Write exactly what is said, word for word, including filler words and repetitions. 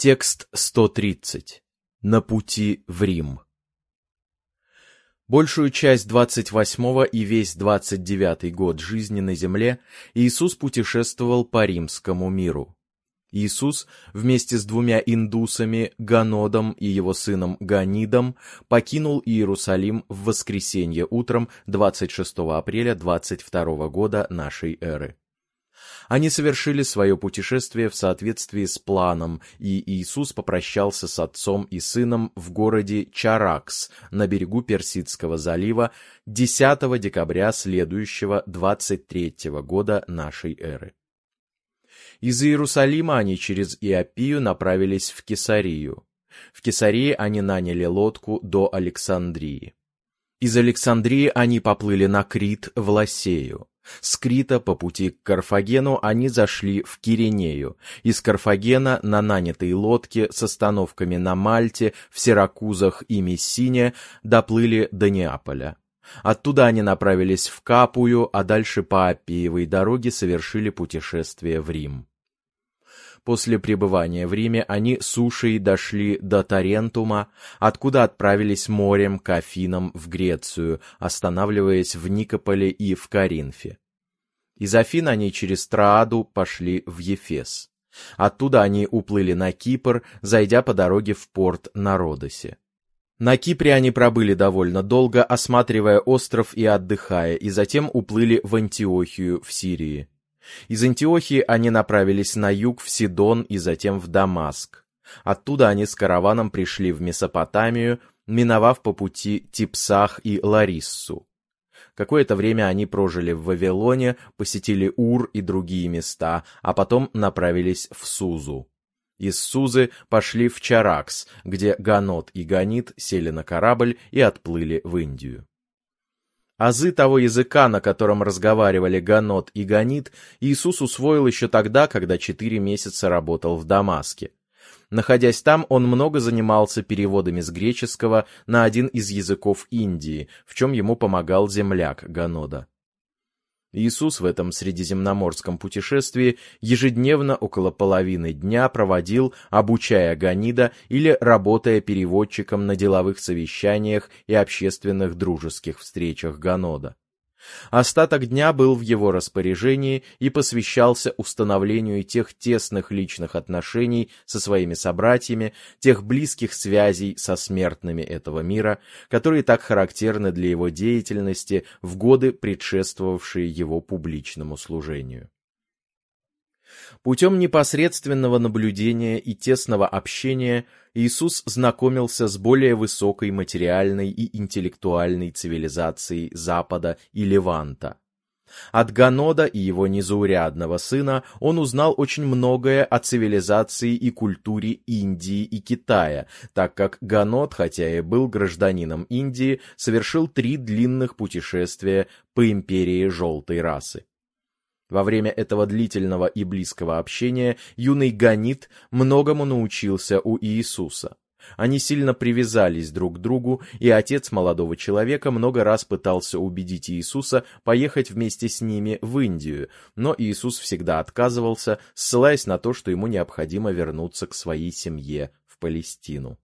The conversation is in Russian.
Текст сто тридцать. На пути в Рим. Большую часть двадцать восьмого и весь двадцать девятый год жизни на земле Иисус путешествовал по римскому миру. Иисус вместе с двумя индусами, Ганодом и его сыном Ганидом, покинул Иерусалим в воскресенье утром двадцать шестого апреля двадцать второго года нашей эры. Они совершили свое путешествие в соответствии с планом, и Иисус попрощался с отцом и сыном в городе Чаракс на берегу Персидского залива десятого декабря следующего двадцать третьего года нашей эры. Из Иерусалима они через Иопию направились в Кесарию. В Кесарии они наняли лодку до Александрии. Из Александрии они поплыли на Крит в Ласею. С Крита по пути к Карфагену они зашли в Киринею. Из Карфагена на нанятой лодке с остановками на Мальте, в Сиракузах и Мессине доплыли до Неаполя. Оттуда они направились в Капую, а дальше по Аппиевой дороге совершили путешествие в Рим. После пребывания в Риме они сушей дошли до Тарентума, откуда отправились морем к Афинам в Грецию, останавливаясь в Никополе и в Коринфе. Из Афин они через Трааду пошли в Ефес. Оттуда они уплыли на Кипр, зайдя по дороге в порт на Родосе. На Кипре они пробыли довольно долго, осматривая остров и отдыхая, и затем уплыли в Антиохию в Сирии. Из Антиохии они направились на юг в Сидон и затем в Дамаск. Оттуда они с караваном пришли в Месопотамию, миновав по пути Типсах и Лариссу. Какое-то время они прожили в Вавилоне, посетили Ур и другие места, а потом направились в Сузу. Из Сузы пошли в Чаракс, где Ганод и Ганид сели на корабль и отплыли в Индию. Азы того языка, на котором разговаривали Ганод и Ганид, Иисус усвоил еще тогда, когда четыре месяца работал в Дамаске. Находясь там, он много занимался переводами с греческого на один из языков Индии, в чем ему помогал земляк Ганода. Иисус в этом средиземноморском путешествии ежедневно около половины дня проводил, обучая Ганида или работая переводчиком на деловых совещаниях и общественных дружеских встречах Ганода. Остаток дня был в его распоряжении и посвящался установлению тех тесных личных отношений со своими собратьями, тех близких связей со смертными этого мира, которые так характерны для его деятельности в годы, предшествовавшие его публичному служению. Путем непосредственного наблюдения и тесного общения Иисус знакомился с более высокой материальной и интеллектуальной цивилизацией Запада и Леванта. От Ганода и его незаурядного сына он узнал очень многое о цивилизации и культуре Индии и Китая, так как Ганод, хотя и был гражданином Индии, совершил три длинных путешествия по империи желтой расы. Во время этого длительного и близкого общения юный Ганид многому научился у Иисуса. Они сильно привязались друг к другу, и отец молодого человека много раз пытался убедить Иисуса поехать вместе с ними в Индию, но Иисус всегда отказывался, ссылаясь на то, что ему необходимо вернуться к своей семье в Палестину.